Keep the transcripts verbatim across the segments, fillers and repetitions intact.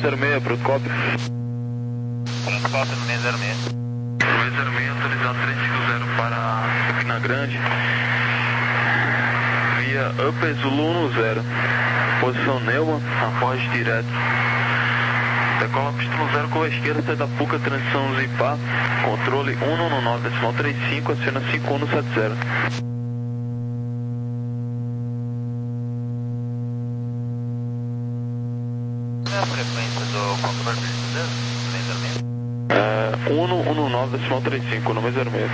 zero seis, Procópio. Procópio no meio zero seis. No meio zero seis, autorizado trezentos e cinquenta para Campina Grande. Via Upper Zulu dez. Posição Neumann, após direto. Decola pista no zero, curva esquerda, sai da Puca, transição Zipar. Controle um nove nove, decimal trinta e cinco, acena cinco um sete zero. Qual é a frequência do controle brasileiro? No meio zero seis? É, um nove nove, decimal trinta e cinco, no meio zero seis.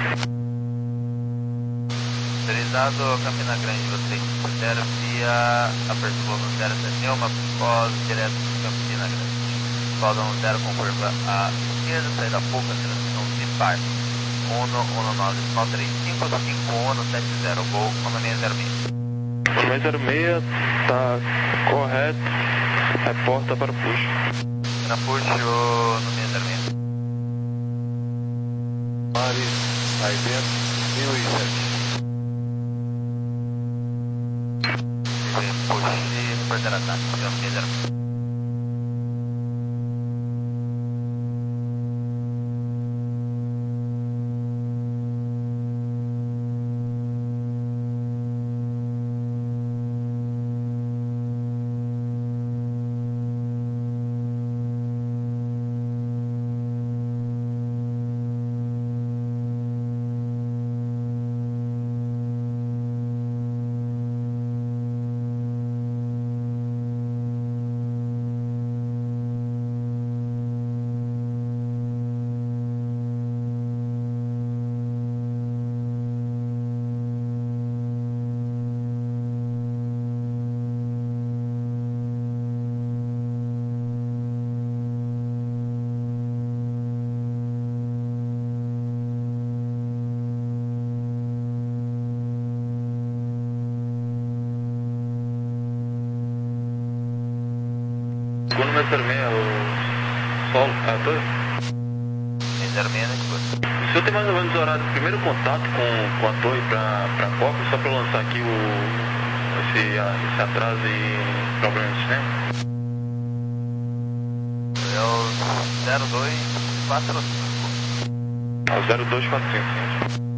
Autorizado Campina Grande, você zero via apertura no zero sete uma, pós direto Campina Grande. Códon zero com curva à esquerda, saída pouca, transição Zipar. um nove nove, decimal trinta e cinco, cinco um sete zero, gol com a meia zero seis. O meia zero seis está correto, reporta para puxo. Na puxo no meia zero seis. Paris, aí dentro, mil e sete. Puxo e reportar ataque, no meia zero seis. Segundo meia zero seis, o Sol, a torre? meia zero seis na escuta. O senhor tem mais ou menos o horário do primeiro contato com, com a torre para a Copa, só para lançar aqui o, esse, esse atraso e problema no sistema? É o zero dois quatro cinco. É o zero dois quatro cinco, sim.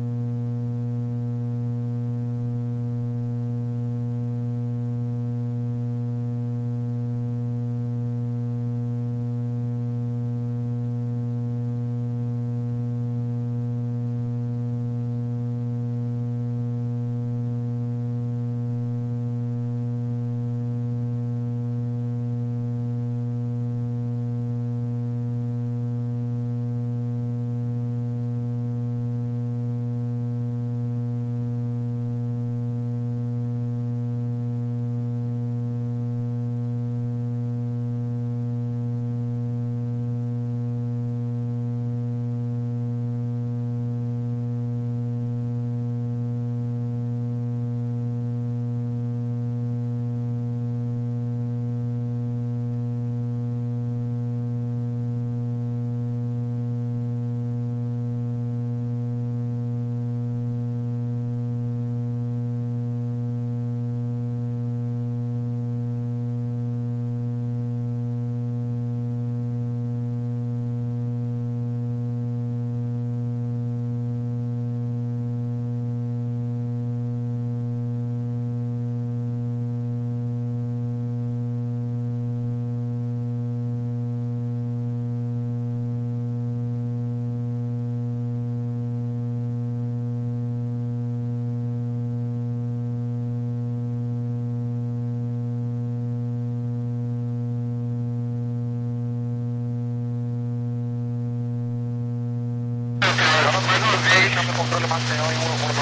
Controle Maceió em um nove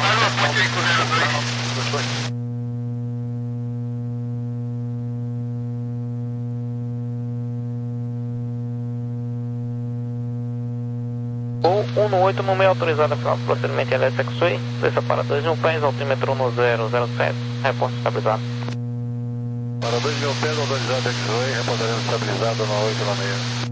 nove. um no oito, no meio autorizado final do procedimento L S X-Way, desça para dois mil pés, altímetro no zero zero sete, reporte estabilizado. Para dois mil pés, autorizado X-Way, reportaremos estabilizado no oito nove seis.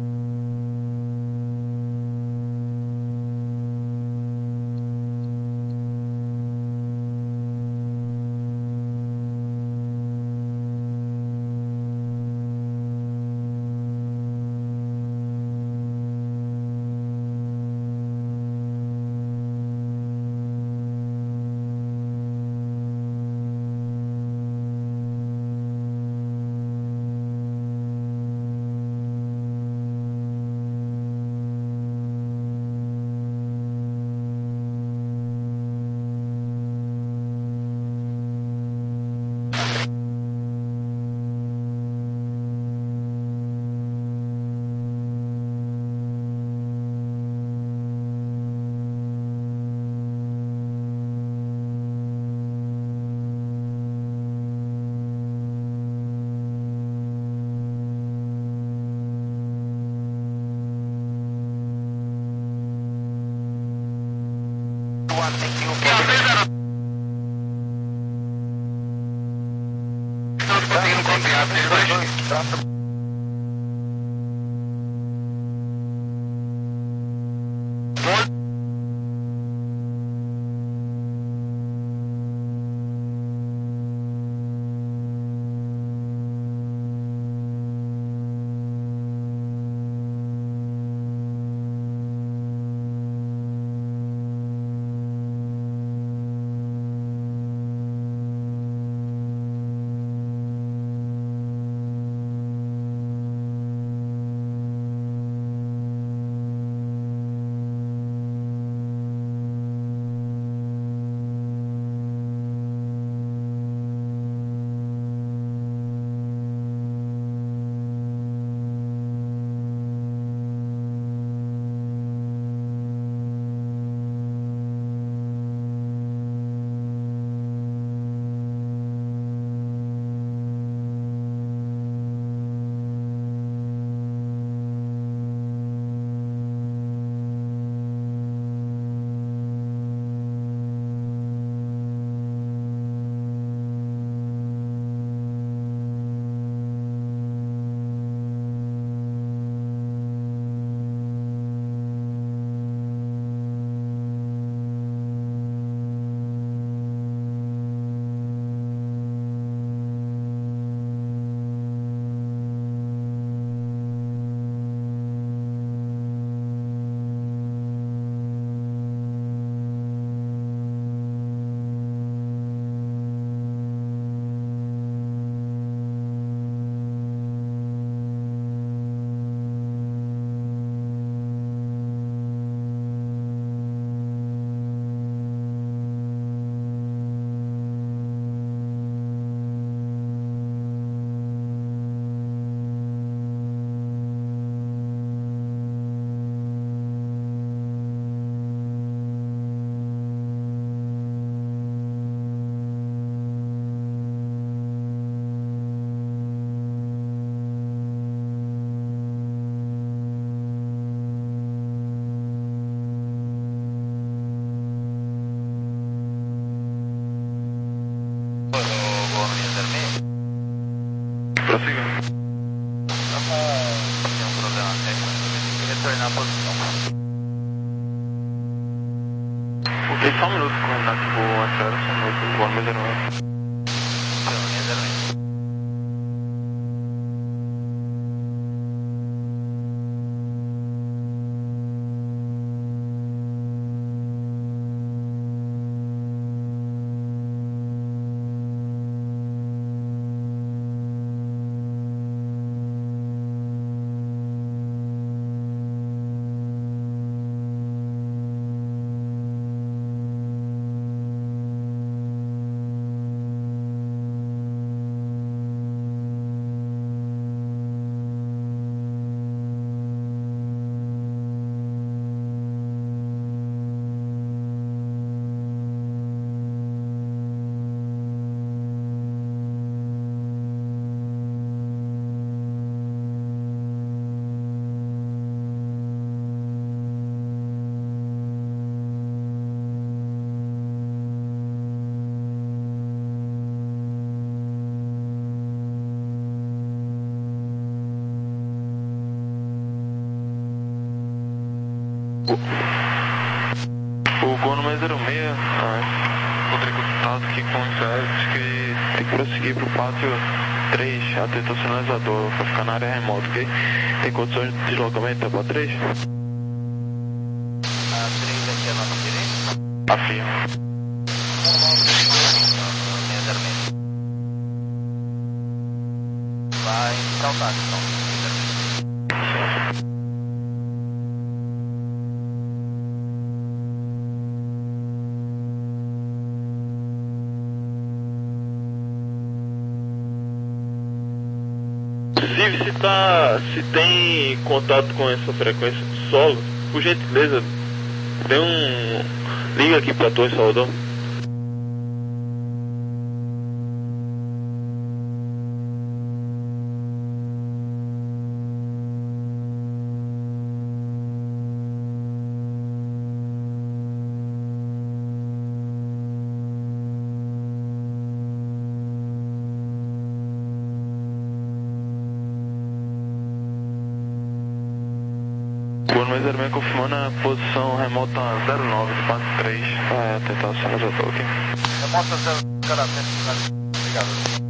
tem que ir o ponto. Estamos conseguindo contato, três dois. Prossiga. Tem um problema técnico, retornar a posição. Ok, só um minuto, coordenado que vou entrar, só um minuto, vou no zero um. zero um. O gol número zero seis, ah, Rodrigo Tato aqui com o Sérgio, que tem que prosseguir para o pátio três, atento sinalizador, para ficar na área remota, ok? Tem condições de deslocamento para três? A três aqui é a nossa direita. Afirma. Vai saltar, então. Se, tá, se tem contato com essa frequência do solo, por gentileza, dê um. Liga aqui para a Torre Salvador. meio zero seis confirmando a posição remota zero nove quatro três. Vai tentar o sinal de ator aqui. Remota zero, cada vez, obrigado.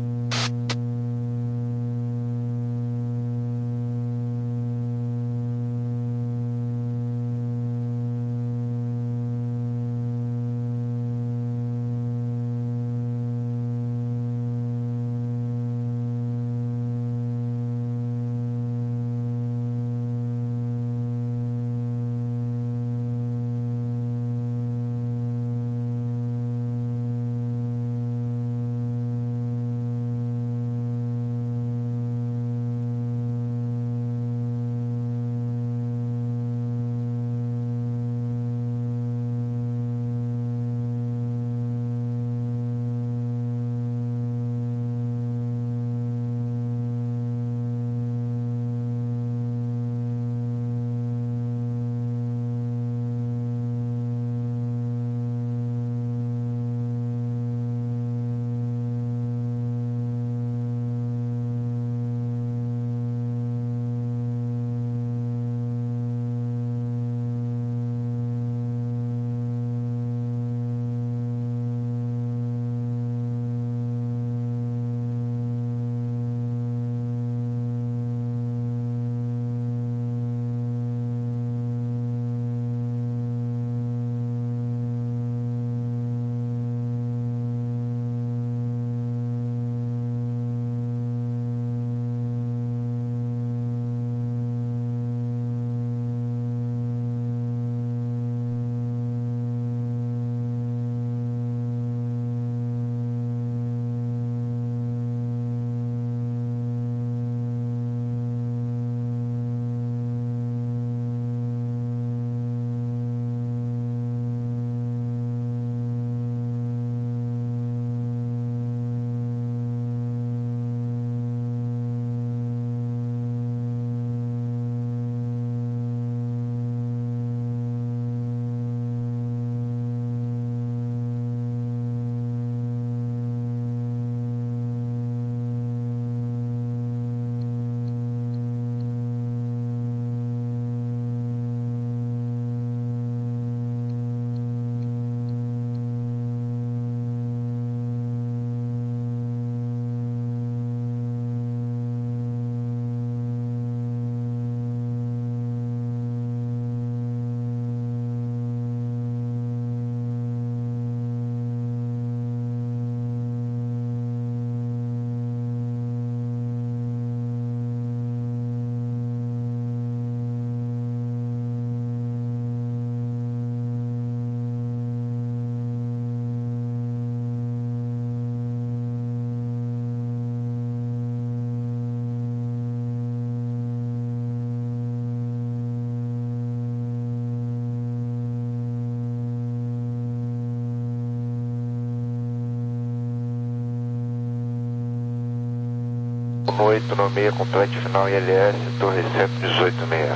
oito no seis, complete final I L S, Torre cento e dezoito seis.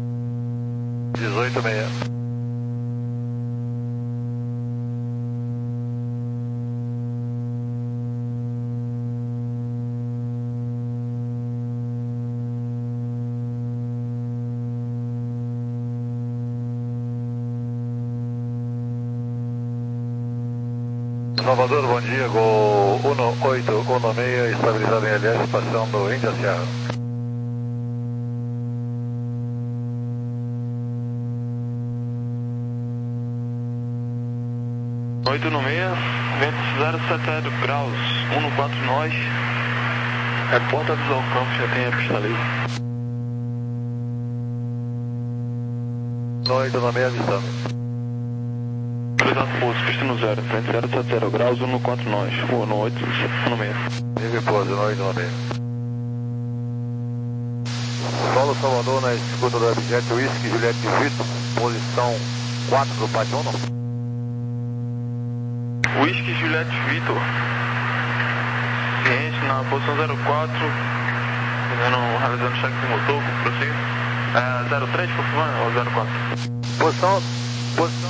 dezoito seis. Salvador, bom dia, Gol um oito um seis, estabilizado em L S, passando Índia Serra. oito no seis, vento zero sete graus, um no quatro nós, reporta visual campo, já tem a pista livre. oito no seis, avistando. Cuidado pouso, pista no zero, vento zero sete zero graus, um no quatro nós, rua no oito no seis. Nível pouso, no oito no seis. Solo Salvador na escuta do objeto Whisky Juliette Vitor, posição quatro do Pátio um. Whisky Juliette Vitor, ciente na posição zero quatro, fazendo, realizando cheque de motor, prossiga. É, zero três, confirmando, ou zero quatro? Posição, posição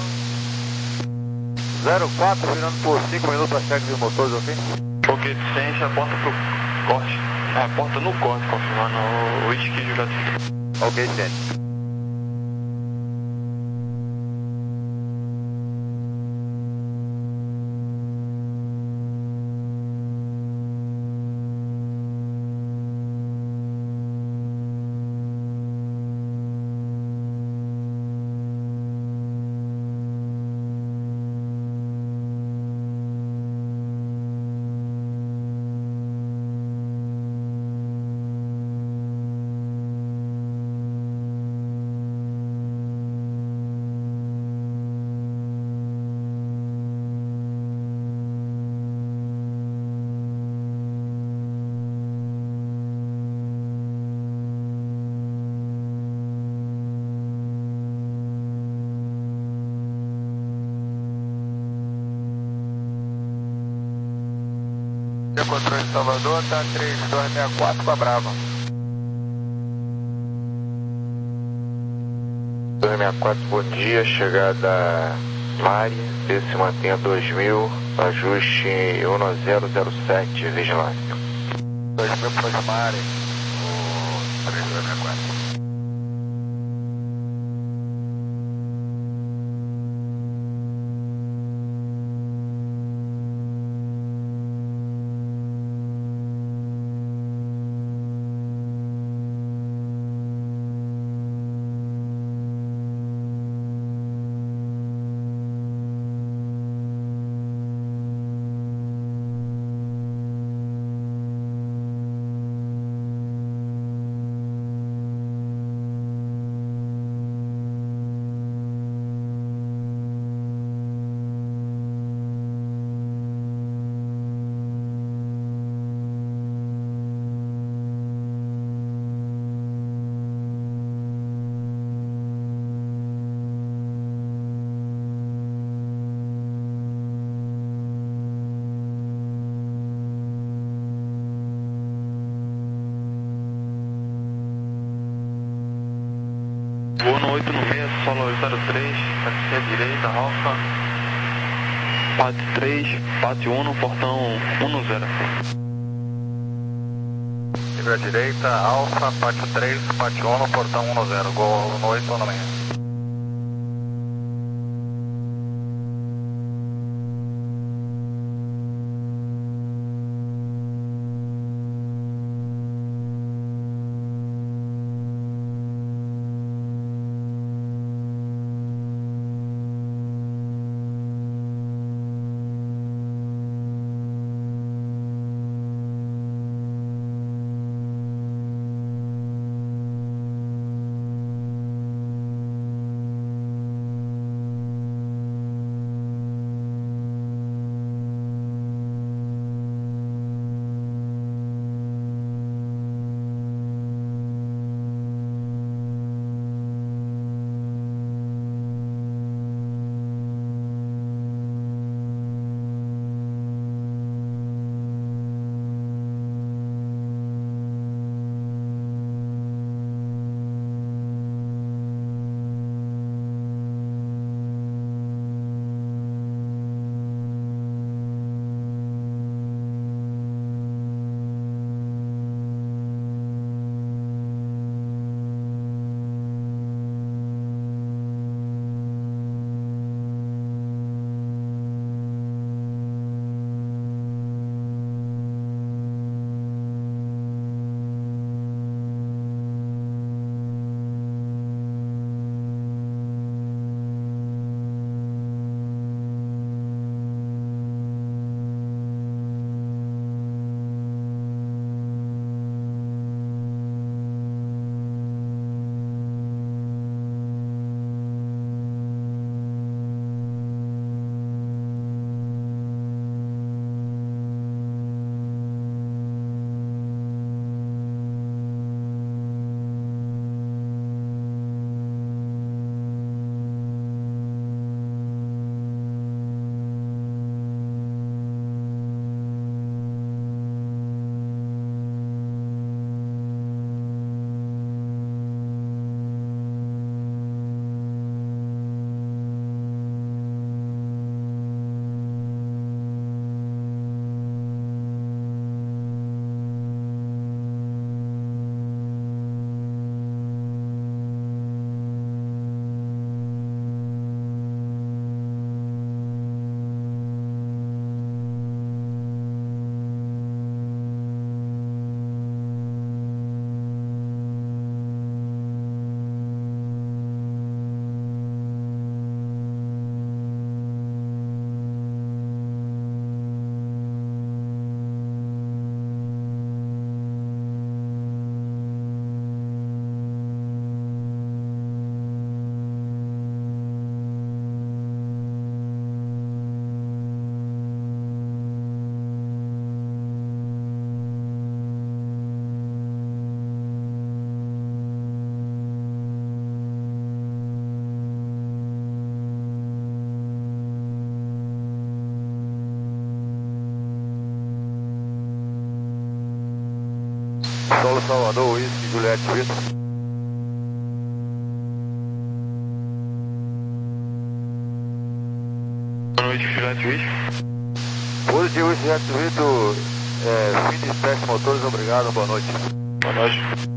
zero quatro, virando por cinco minutos para cheque de motores, ok? Ok, ciente, a porta pro corte, é, a porta no corte, confirmando o Whisky Juliette Vitor. Ok, ciente. Seu controle de Salvador, tá três dois seis quatro com a Brava. dois seis quatro, bom dia, chegada Mari, B se mantenha dois mil, ajuste um zero zero sete, vigilância. dois mil para Mari, o três dois seis quatro. Voo no oito no seis, solo zero três, taxi à direita, Alfa, Pat três, Pat um, portão um zero. Nível à direita, Alfa, Pat três, Pat um, portão um zero, Gol no oito no seis. Solo Salvador, Whisky, Juliette Vitor. Boa noite, Juliette Vitor. Positivo, Whisky, Juliette Vitor. É, fim de teste motores, obrigado, boa noite. Boa noite.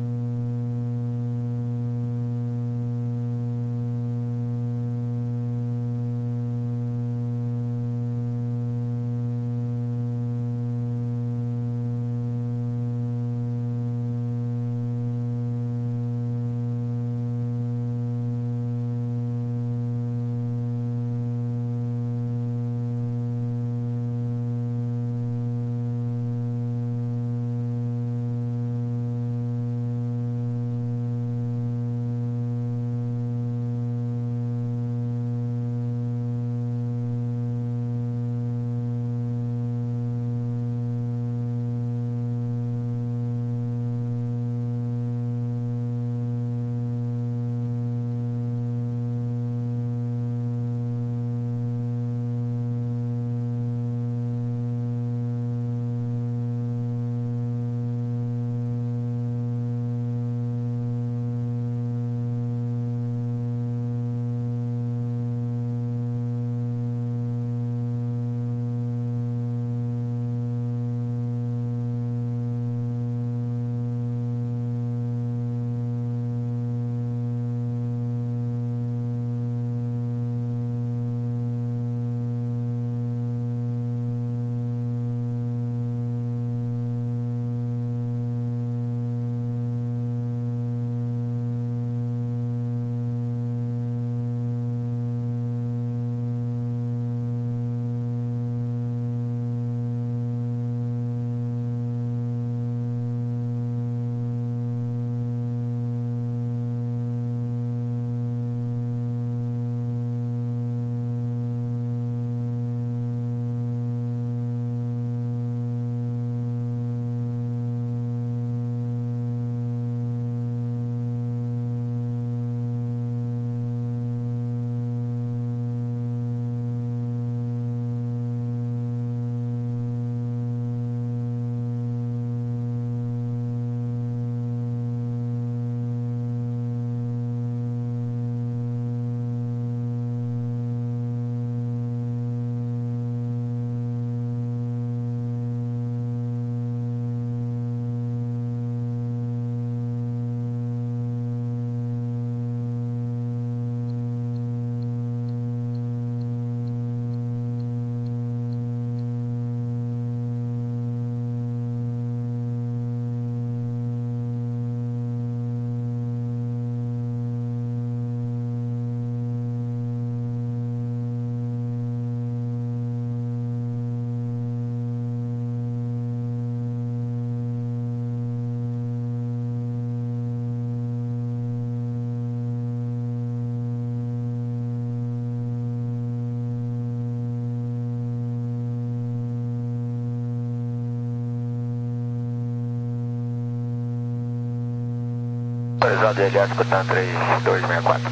Autorizado elétrico, tá três dois seis quatro.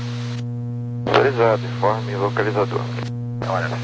Autorizado, informe localizador. Olha.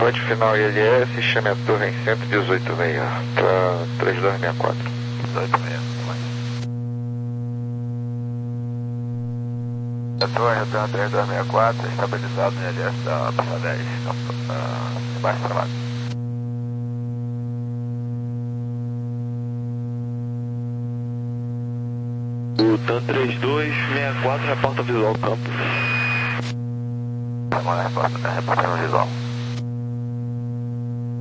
Ponte final I L S, chame a torre em cento e dezoito e meio para três dois seis quatro. dezoito e meio. A torre, retorno três dois seis quatro, estabilizado no I L S da pista dez, uh, embaixo travado. O TAM três dois seis quatro reporta visual campo. Vamos lá, reporta, reporta no visual.